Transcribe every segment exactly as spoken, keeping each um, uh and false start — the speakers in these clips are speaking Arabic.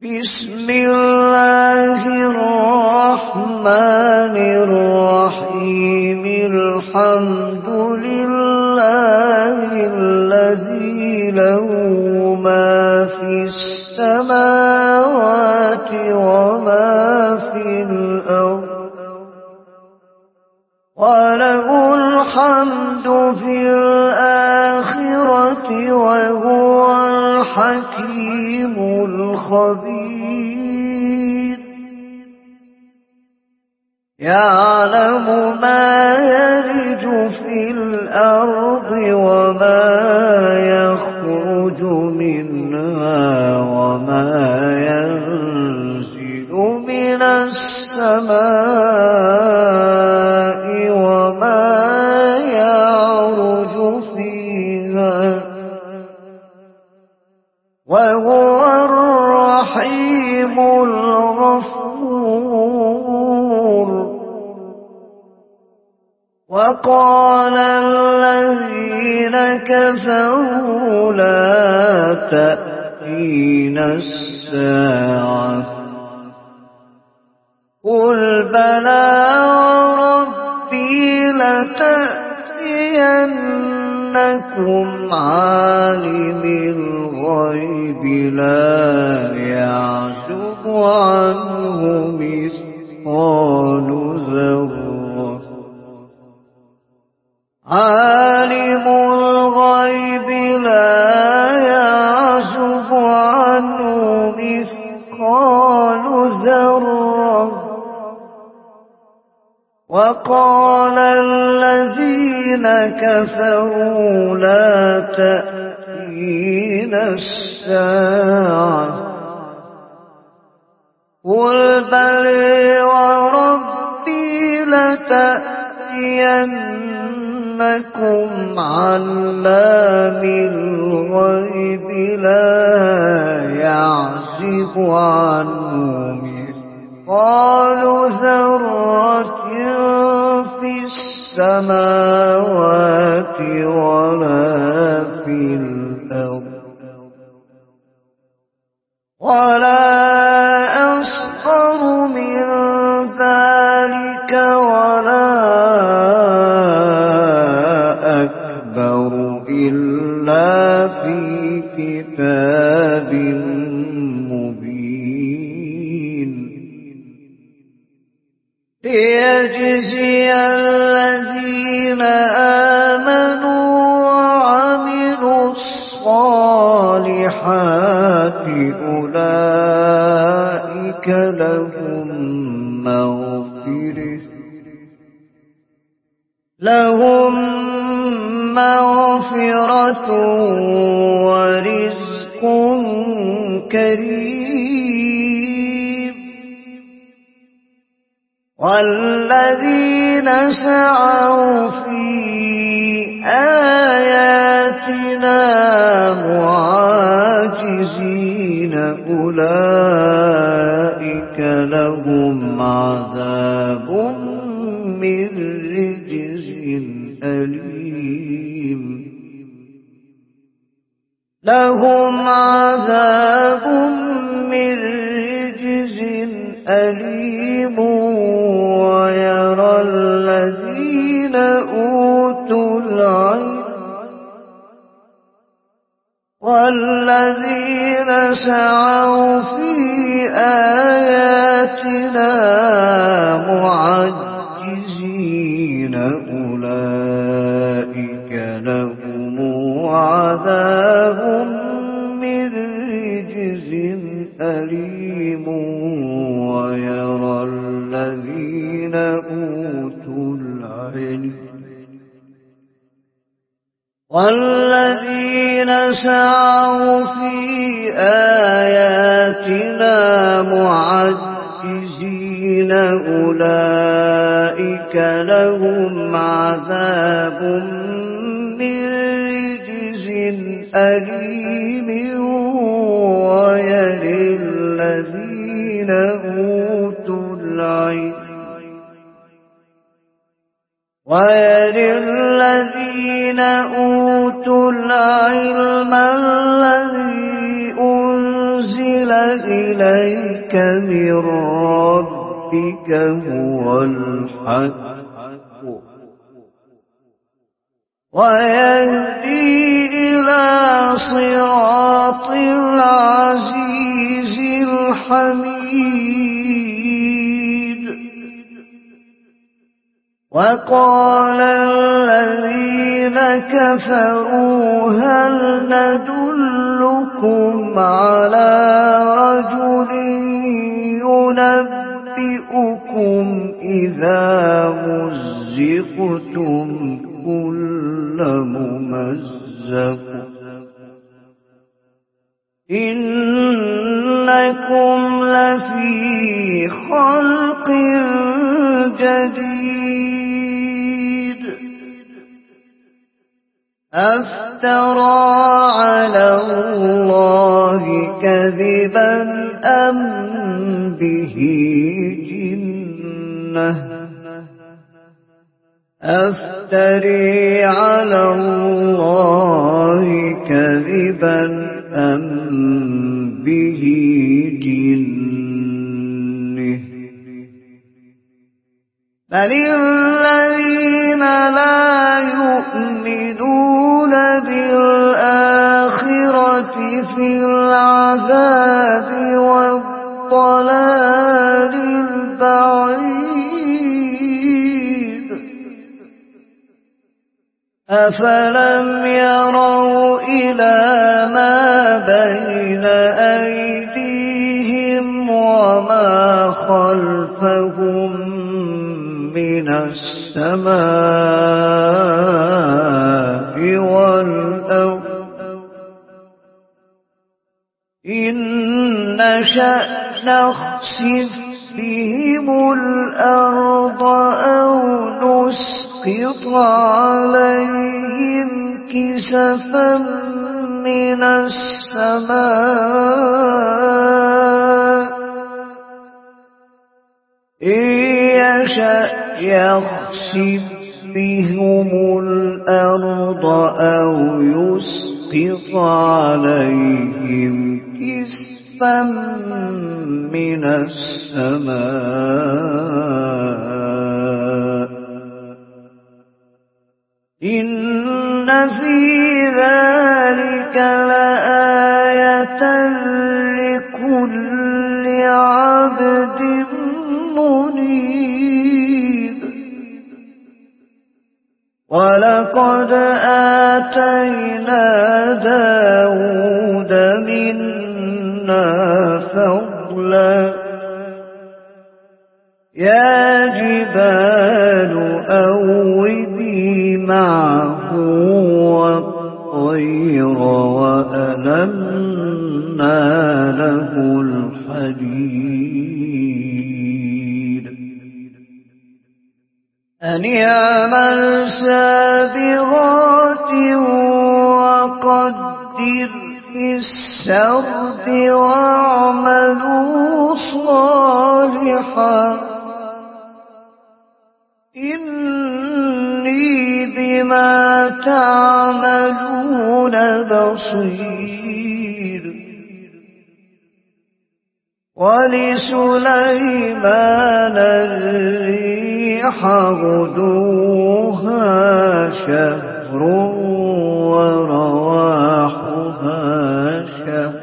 بسم الله الرحمن الرحيم الحمد لله الذي له ما في السماوات وما في الأرض وله الحمد في الآخرة وهو الحكيم الخبير يعلم ما يلج في الأرض وما يخرج منها وما ينزل من السماء وما يعرج فيها وهو الرحيم الغفور وقال الذين كفروا لا تأتينا الساعة قل بلى وربي لتأتينكم عالم الغيب لا يعزب عنه مثقال ذرة عالم الغيب لا يعزب عنه مثقال ذرة وقال الذين كفروا لا تأتينا الساعة قل بلى وربي لتأتينكم علام الغيب لا يعزب عنه مثقال ذرة في السماوات ولا في الأرض ولا أصغر من ذلك ولا أكبر إلا في كتاب مبين ليجزي الذين آمنوا وعملوا الصالحات أولئك لهم مغفرة لهم مغفرة ورزق كريم والذين سعوا في آياتنا معاجزين أولئك لهم عذاب من رجز أليم لهم عذاب من رجز أليم ويرى الذين أوتوا العلم والذين سعوا في آياتنا معجزين أولئك لهم عذاب من رجز أليم ويرى الذين أوتوا العلم والذين سعوا في آياتنا معجزين أولئك لهم عذاب من رجز أليم ويرى الذين أوتوا العلم ويرى الذين أوتوا العلم الذي أنزل إليك من ربك هو الحق ويهدي إلى صراط العزيز الحميد. وقال الذين كفروا هل ندلكم على رجل ينبئكم إذا مزقتم كل ممزق إنكم لفي خلق جديد أفترى على الله كذبا أم به جنة أفتري على الله كذبا أم به جنة بل الذين لا يؤمنون بالآخرة في العذاب والضلال البعيد أفلم يروا إلى ما بين أيديهم وما خلفهم من السماء والأرض إن نشأ نخسف بهم الأرض أو نسقط عليهم كسفا من السماء إن يشأ يخسف بهم الأرض أو يسقط عليهم كسفا من السماء إن في ذلك لآية لكل عبد منيب ولقد آتينا داود منا فضلا يا جبال أوبي معه والطير وألنا له الحديد أن يعمل سابغات وقدر في السرد واعملوا صالحا إني بما تعملون بصير ولسليمان الريح غدوها شهر ورواحها شهر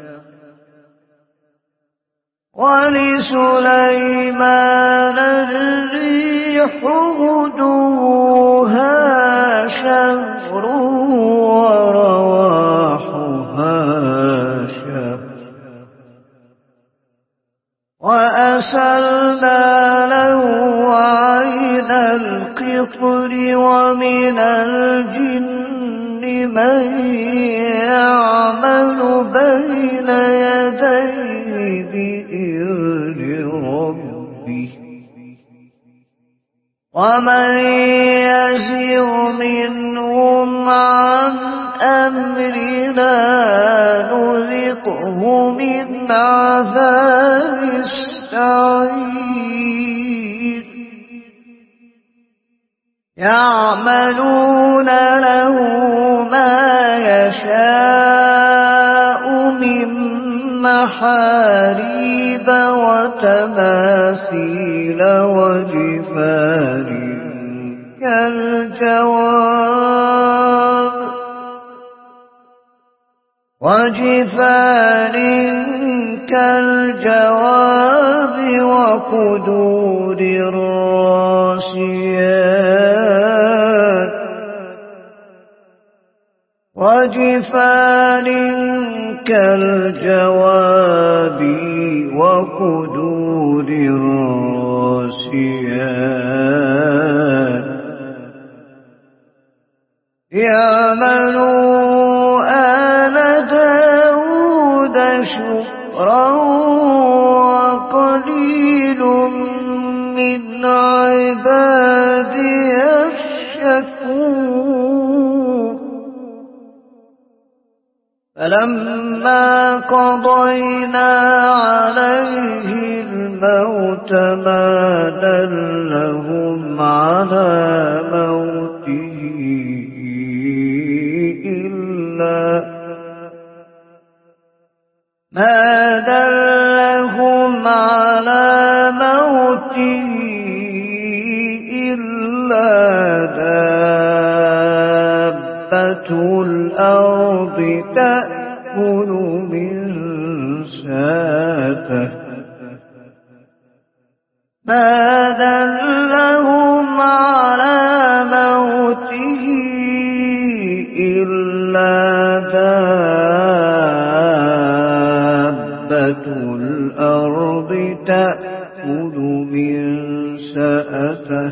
ولسليمان الريح غدوها شهر ورواحها شهر وأسلنا له عين القطر ومن الجن من يعمل بين يديه بإذن ربه ومن يزغ منهم عن أمرنا نذقه من عذاب السعير يعملون له ما يشاء من محاريب وتماثيل وجفان كالجواب وجفان كالجواب وقدور الراسيات وجفان كالجواب وقدور الراسيات يعملوا آل داود شكرا وقليل من عبادي الشكور فلما قضينا عليه الموت ما دلهم على موته إلا ما دلهم على موته إلا دابة الأرض تأكل من ساته ما دلهم على موته إلا دابة الأرض تأكل من سأته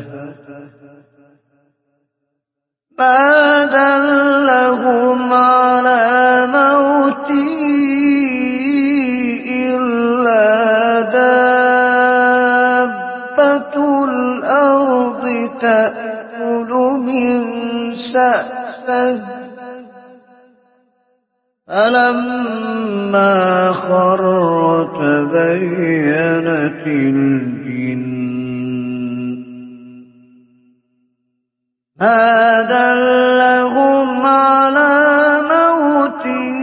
ما دلهم على موته إلا دابة الأرض تأكل من سأته فلما خر تبينت الجن ما دلهم على موته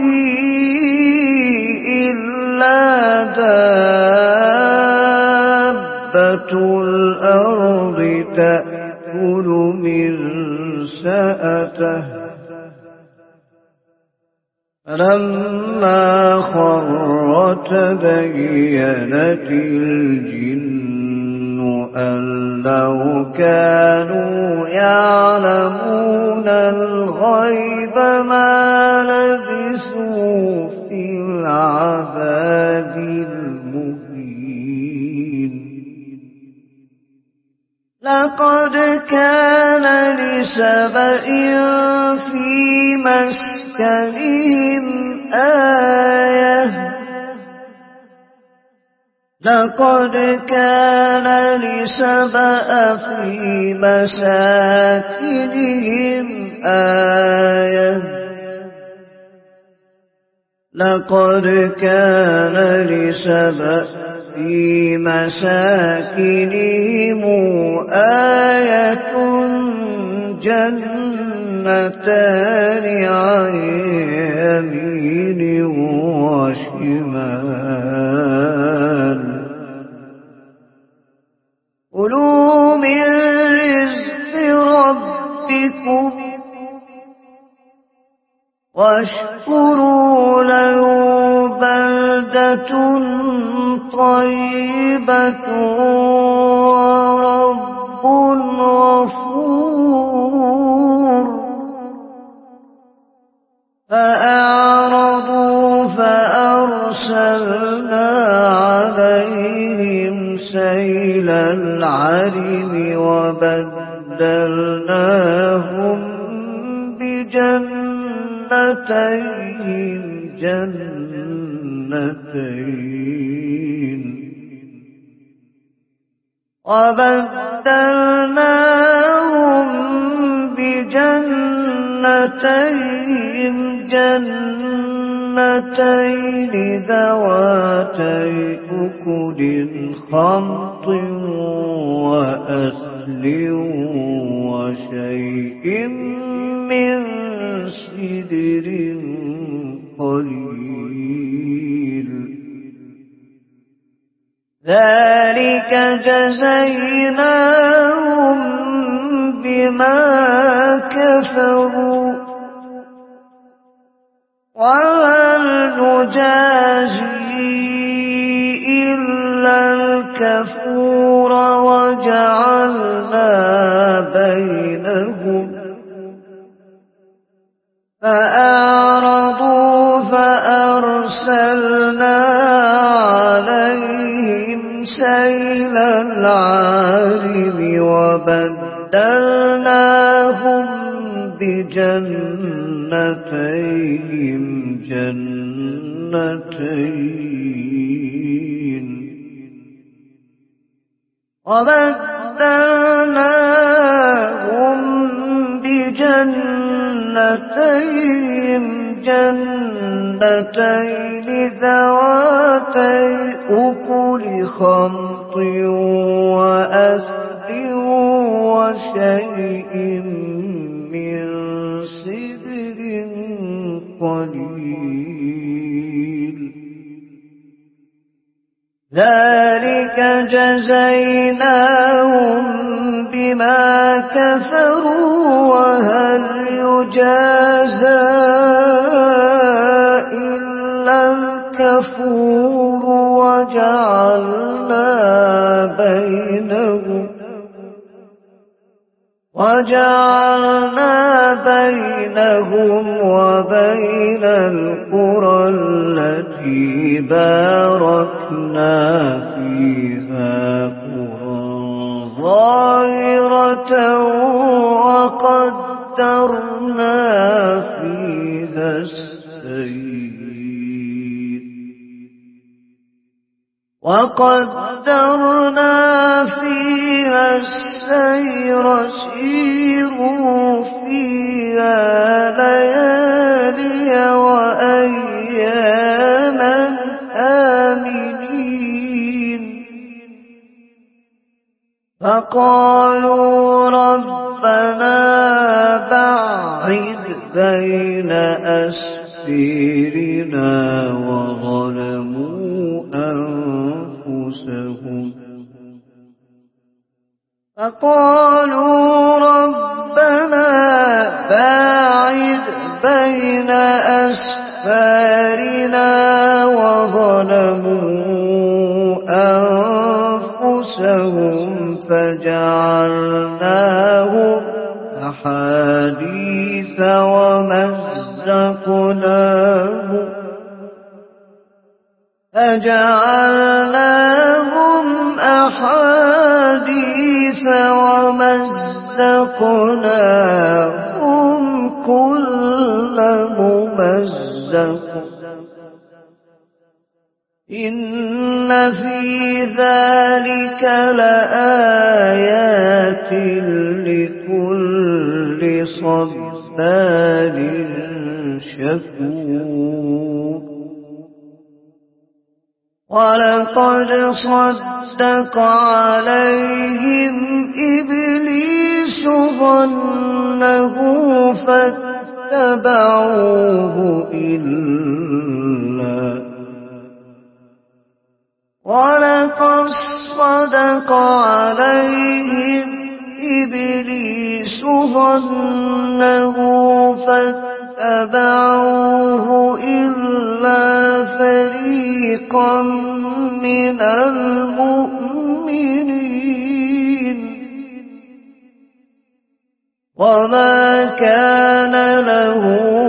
إلا دابة الأرض تأكل من سأته فلما خر تبينت الجن أن لو كانوا يعلمون الغيب ما لبثوا في العذاب المهين لقد كان لسبإ في مسكنهم آية لقد كان لسبأ في مساكنهم آية لقد كان لسبأ في مساكنهم آية جنتان عن يمين وشمال كلوا من رزق ربكم واشكروا له بلدة طيبة ورب غفور فأعرضوا فأرسلنا عليهم سيل العرم وبدلناهم بجنتين جنتين وبدلناهم بجنتين جنتين ذواتي أكل خمط وأثل وشيء من سدر قليل ذلك جزيناهم بما كفروا وهل نجازي إلا الكفور وجعلنا بينهم فأعرضوا فأرسلنا عليهم سيل العارم وبدلناهم بجنتيهم جنتين وبدلناهم بجنتين جنتين ذواتي أكل خمط وأثل وشيء من صدر قليل ذلك جزيناهم بما كفروا وهل يجازى إلا الكفور وجعلنا بينهم وجعلنا بينهم وبين القرى التي باركنا فيها قرى ظاهرة وقدرنا فيها السير وقدرنا فيها السير سيروا فيها ليالي وأياما آمنين فقالوا ربنا باعد بين أسفيرنا وظلموا أنفسهم فقالوا ربنا باعد بين أسفارنا وظلموا أنفسهم فجعلناهم أحاديث ومزقناهم فجعلناهم أحاديث ومزقناهم كل ممزق إن في ذلك لآيات لكل صبار شكور ولقد صدق عليهم إبليس ظنه فاتبعوه إلا ولقد صدق عليهم إبليس ظنه فاتبعوه إلا فريقا من المؤمنين وما كان له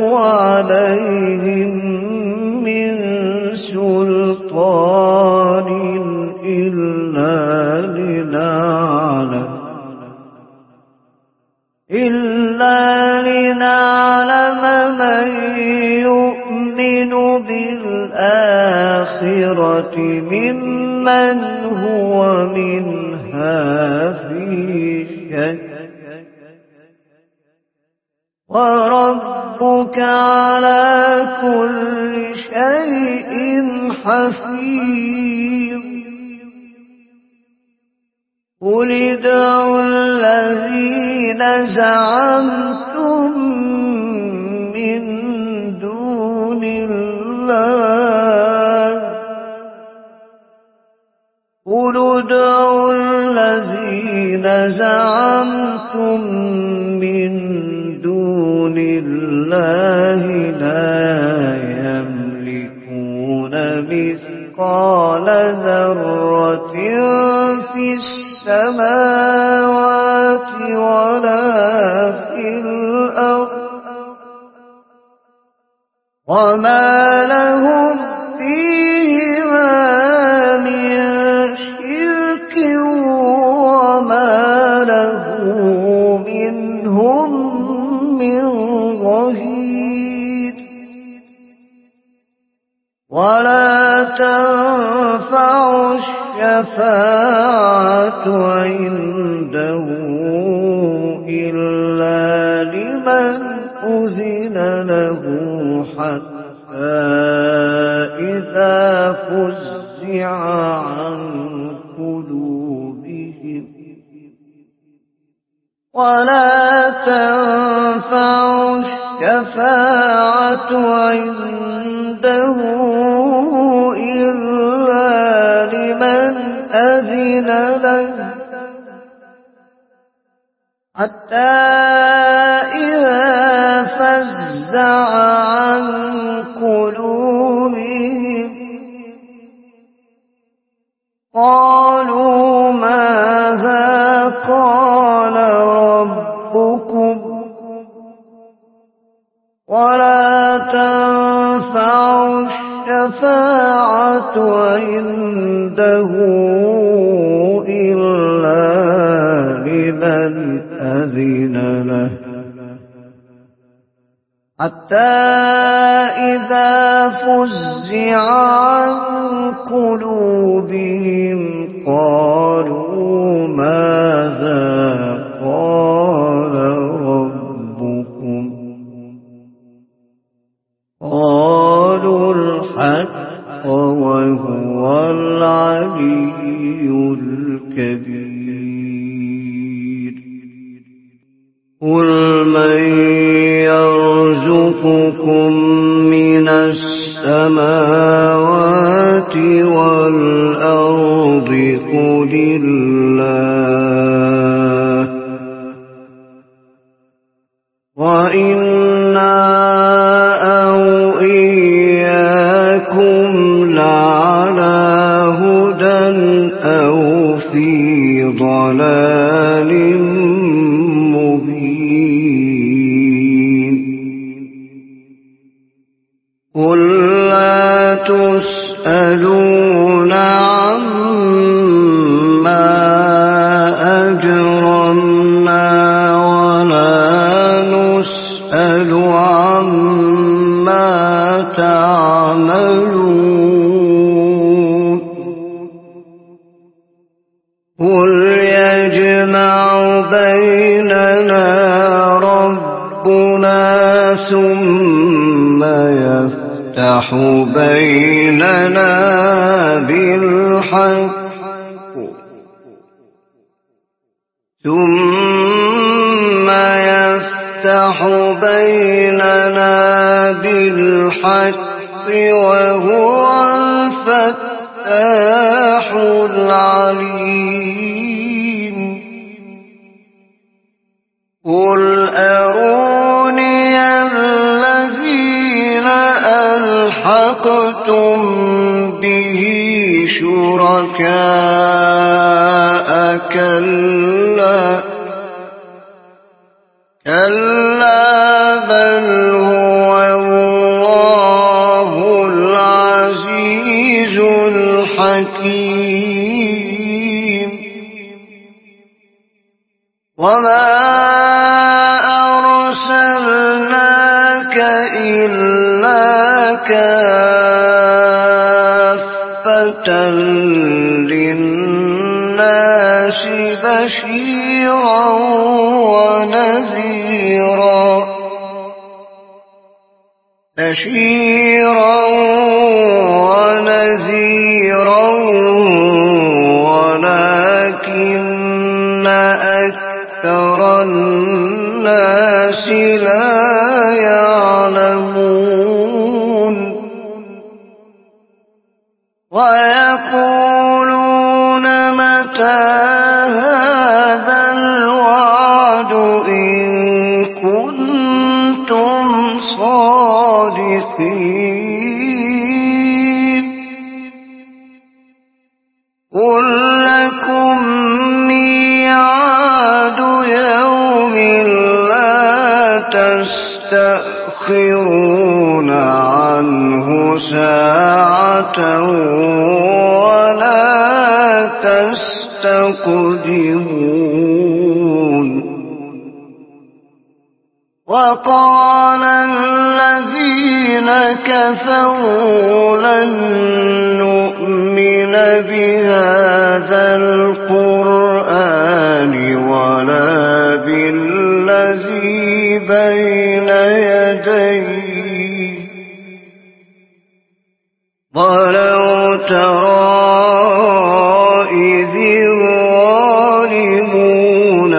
عليهم من سلطان إلا لنعلم إلا لنعلم من يؤمن بالآخرة ممن هو منها في شك وربك على كل شيء حفيظ قل ادعوا الذين زعمتم من دون الله قل ادعوا الذين زعمتم من دون الله لا يملكون مثقال ذرة في السماوات ولا في الأرض وما لهم فيهما من شرك وما له منهم من ظهير ولا تنفع الشفاعة عنده إلا لمن أذن له حتى إذا فزع عن قلوبهم ولا تنفع الشفاعة عنده إلا لمن أذن له حتى إذا فزع عن قلوبهم قالوا ماذا قال ربكم ولا تنفع الشفاعة عنده إلا لمن أذن له حتى إذا فزع عن قلوبهم قالوا ماذا قال ربكم قالوا الحق وهو العلي الكبير قل من يرزقكم من السماوات والأرض قل الله وإنا أو إياكم لعلى هدى أو في ضلال مبين قل لا تسألون عما أجرمنا ولا نسأل عما تعملون قل يجمع بيننا ربنا ثم يفتح بيننا بالحق ثم يفتح بيننا بالحق وهو الفتاح العليم قل أروني الذين ألحقتم به شركاء كلا كلا بل هو الله العزيز الحكيم وما أرسلناك إلا كافة للناس بشيرا ونذيرا بشيرا ونذيرا ولكن أكثر الناس لا يعلمون ويقولون متى هذا الوعد إن كنتم صادقين قل لكم ميعاد يوم لا تستأخرون عنه ساعة ولا تستقدمون وقال الذين كفروا لن نؤمن بهذا القرآن ولا بالذي بين يديه ولو ترى إذ الظالمون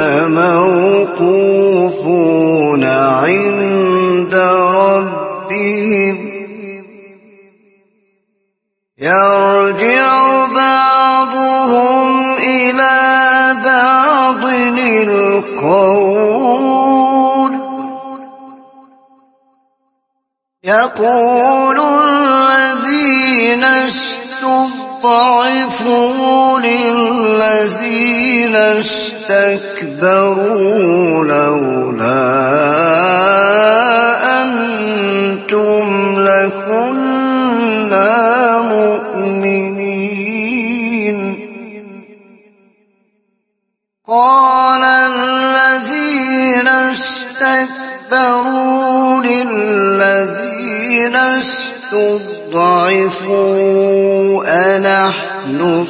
موقوفون عند ربهم يرجع بعضهم إلى بعض القول يقول الذين استضعفوا للذين استكبروا لولا أنتم لكنا مؤمنين قال الذين استكبروا للذين استضعفوا أنحن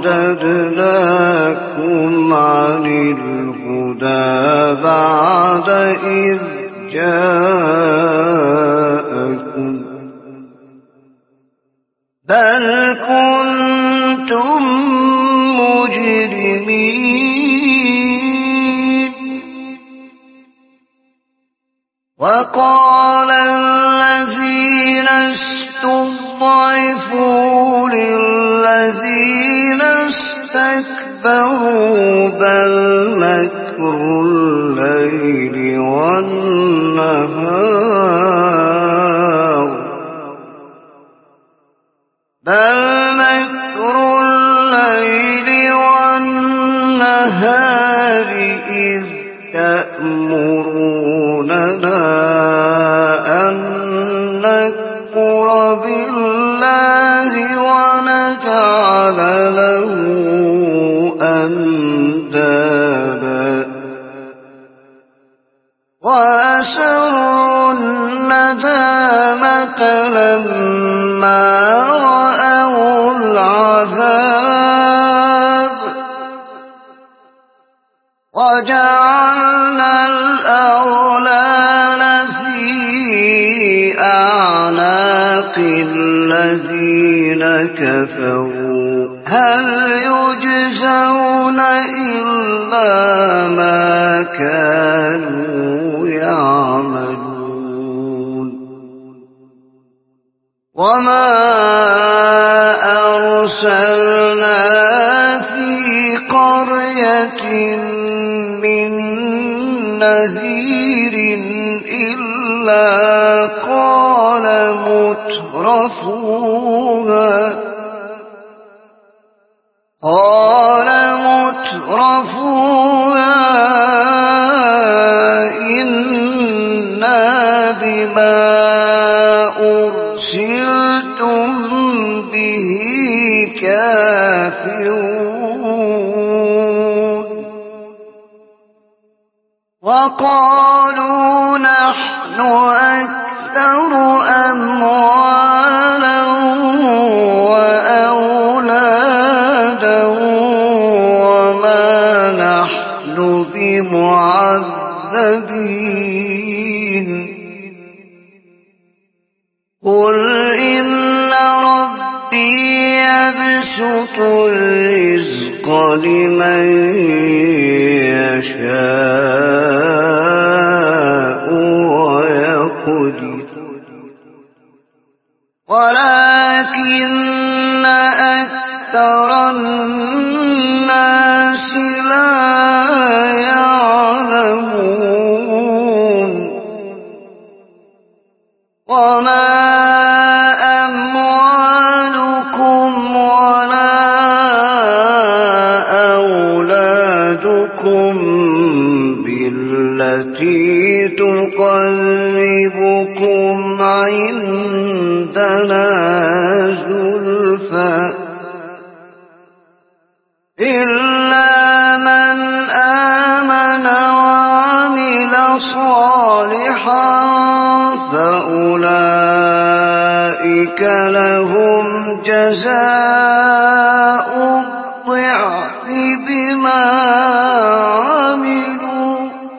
صددناكم عن الهدى بعد إذ جاءكم بل كنتم مجرمين وقال الذين استضعفوا للذين استكبروا بل مكر الليل والنهار بل مكر الليل والنهار إذ تأمروننا أن نكفر بالله ونجعل له أندادا وأسروا الندامة لما رأوا العذاب وجعلنا الأغلال في أعناق الذين كفروا هل يجزون إلا ما كانوا يعملون وما أرسلنا في قرية من نذير إلا قال مترفوها قال مترفوها إنا بما أرسلتم به كافرون وقالوا نحن أكثر أموالا وأولادا وما نحن بمعذبين قل إن ربي يبسط الرزق لمن يشاء ويقدر ولكن أكثر الناس إلا من آمن وعمل صالحا فأولئك لهم جزاء الضعف بما عملوا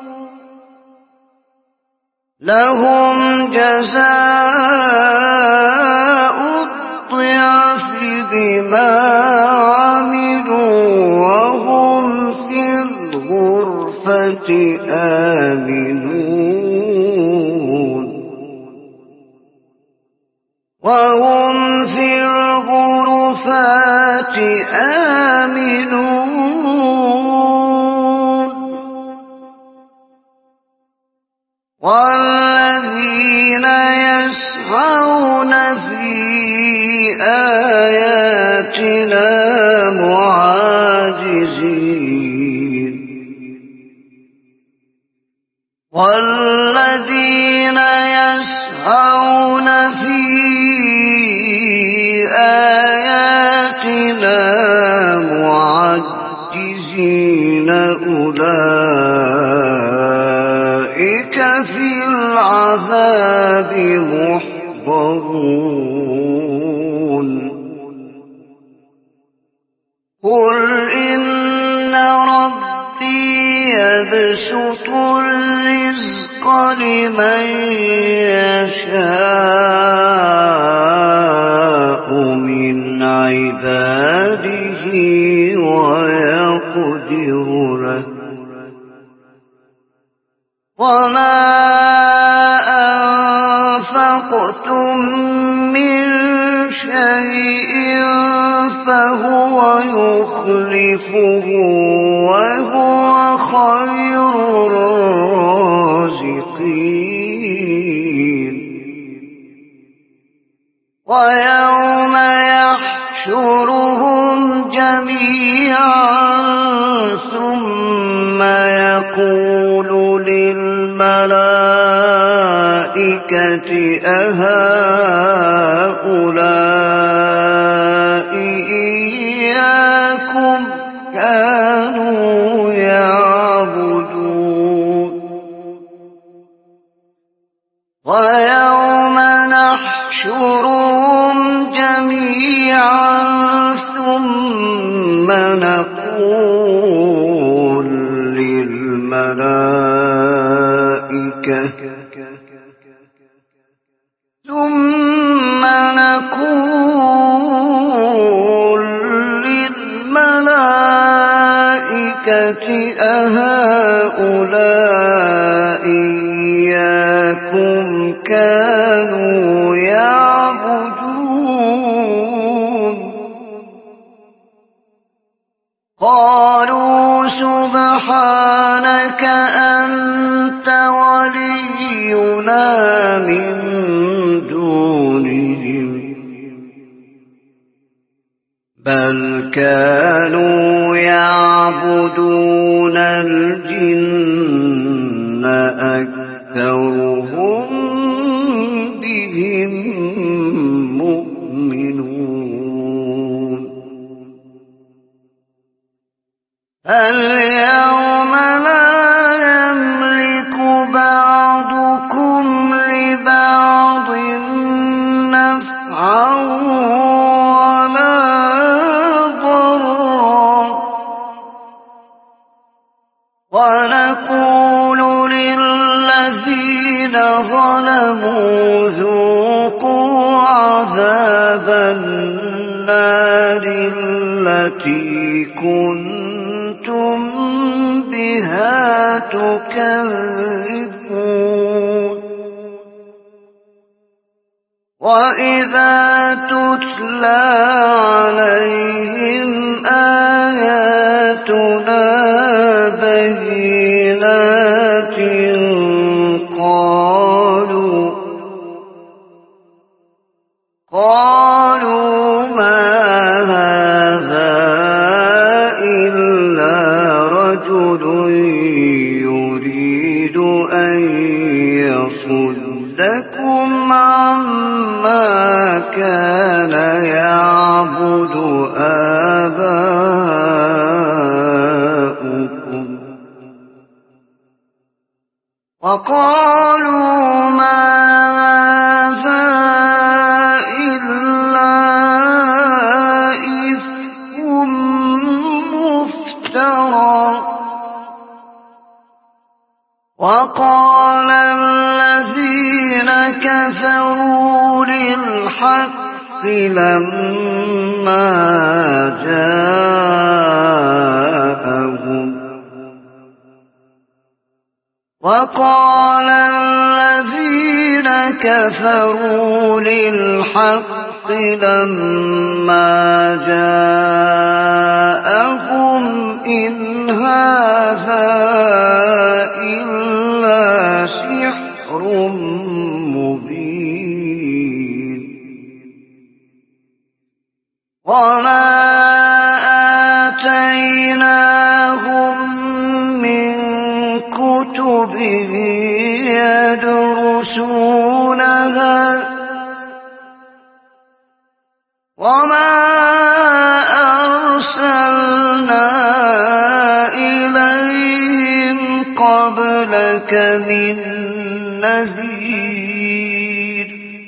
لهم جزاء الضعف بما عملوا وهم في الغرفة آمنون وهم في الغرفات آمنون والذين يسعون في آياتنا معاجزين والذين يسعون في آياتنا معجزين أولئك في العذاب محضرون قل إن ربي يبسط الرزق لمن يشاء من عباده ويقدر له وما أنفقتم من شيء فهو يخلفه وهو خير الرازقين ويوم يحشرهم جميعا ثم يقول للملائكة أهؤلاء إياكم كانوا يعبدون ويوم نحشرهم جميعا ثم نقول للملائكة ثم نقول للملائكة أهؤلاء إياكم كانوا يعبدون قالوا سبحانك أنت ولينا من دونهم بل كانوا يعبدون الجن أكثرهم بهم مؤمنون اليوم لا يملك بعضكم لبعض نفعا ولا ضرا ونقول للذين ظلموا ذوقوا عذاب النار التي كنتم بها تكذبون وإذا تتلى عليهم آياتنا بينات قالوا قالوا ما هذا إلا رجل يريد أن يصدكم عما كان يعبد آباؤكم وقالوا ما هذا إلا إفك مفترى وقال الذين كفروا للحق لما جاءهم وقال الذين كفروا للحق لما جاءهم إن هذا إلا سحر مبين وما آتيناهم من كتب يدرسونها وما أرسلنا إليهم قبلك من نذير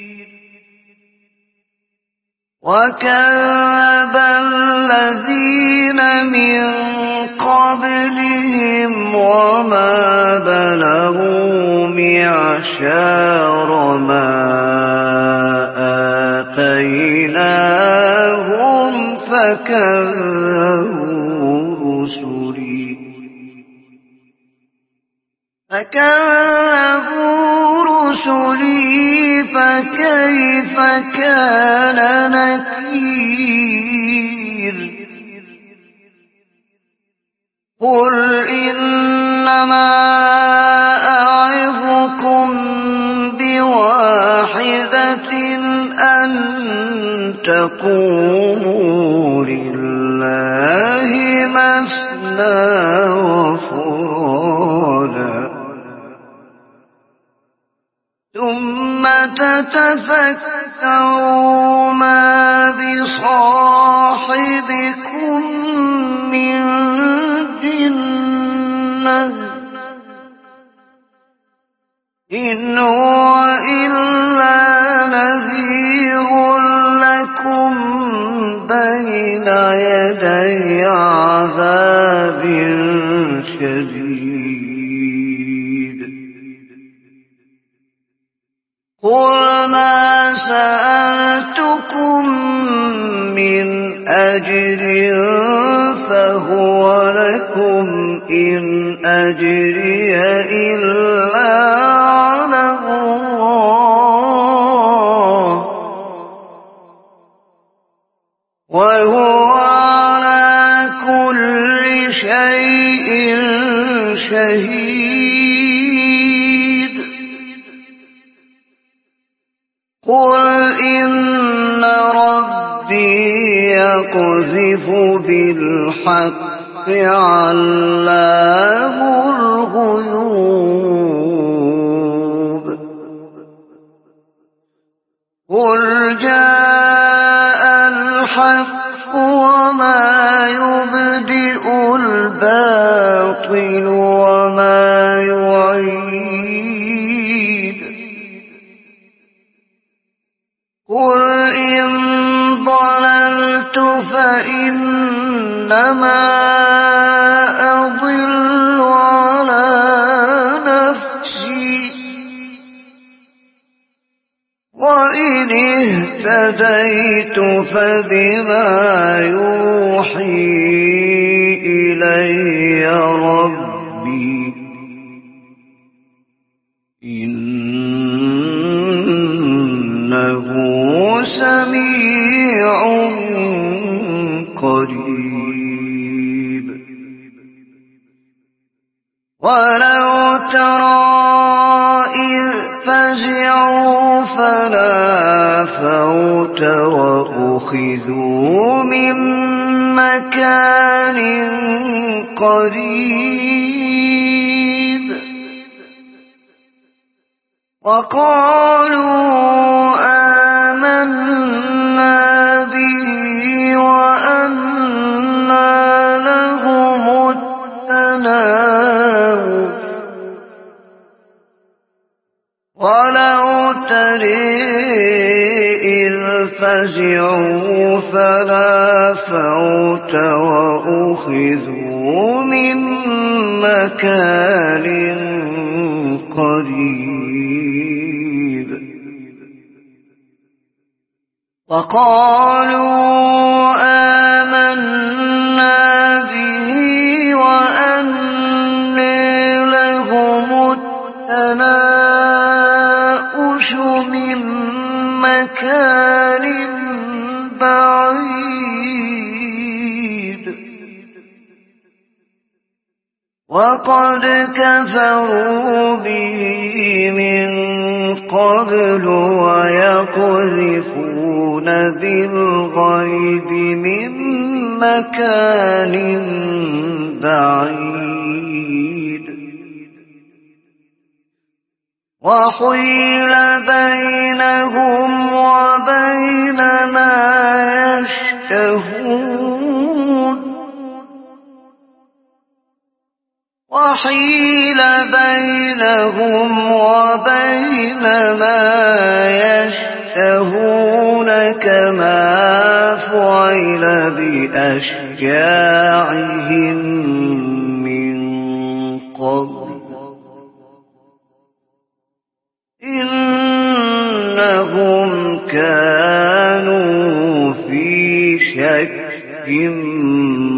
وكذب الذين من قبلهم وما بلغوا معشار ما آتيناهم فكذبوا رسلي فكذبوا رسلي فكيف كان نكير قل إنما أعظكم بواحدة أن تقوموا لله مثنى وفرادا ثم تتفكروا ما بصاحبكم من جنة إن هو إلا نذير لكم بين يدي عذاب شديد قل ما سألتكم من أجر فهو لكم إن أجري إلا على الله وهو على كل شيء شهيد قل إن ربي يقذف بالحق علام الغيوب قل جاء الحق وما يبدئ الباطل وما يعيد قل إن ضللت فإنما أضل على نفسي وإن اهتديت فبما يوحي إلي ربي إنه سميع قريب ولو ترى إذ فزعوا فلا فوت وأخذوا من مكان قريب وقالوا آمنا به وأنى لهم التناوب فزعوا فلا فوت وأخذوا من مكان قريب وقالوا آمنا به وأنى لهم التناؤش من مكان بعيد وقد كفروا به من قبل ويقذفون بالغيب من مكان بعيد وحيل بينهم وبين ما يشتهون وحيل بينهم وبين ما يشتهون كما فعل بأشجاعهم من قبل إنهم كانوا في شك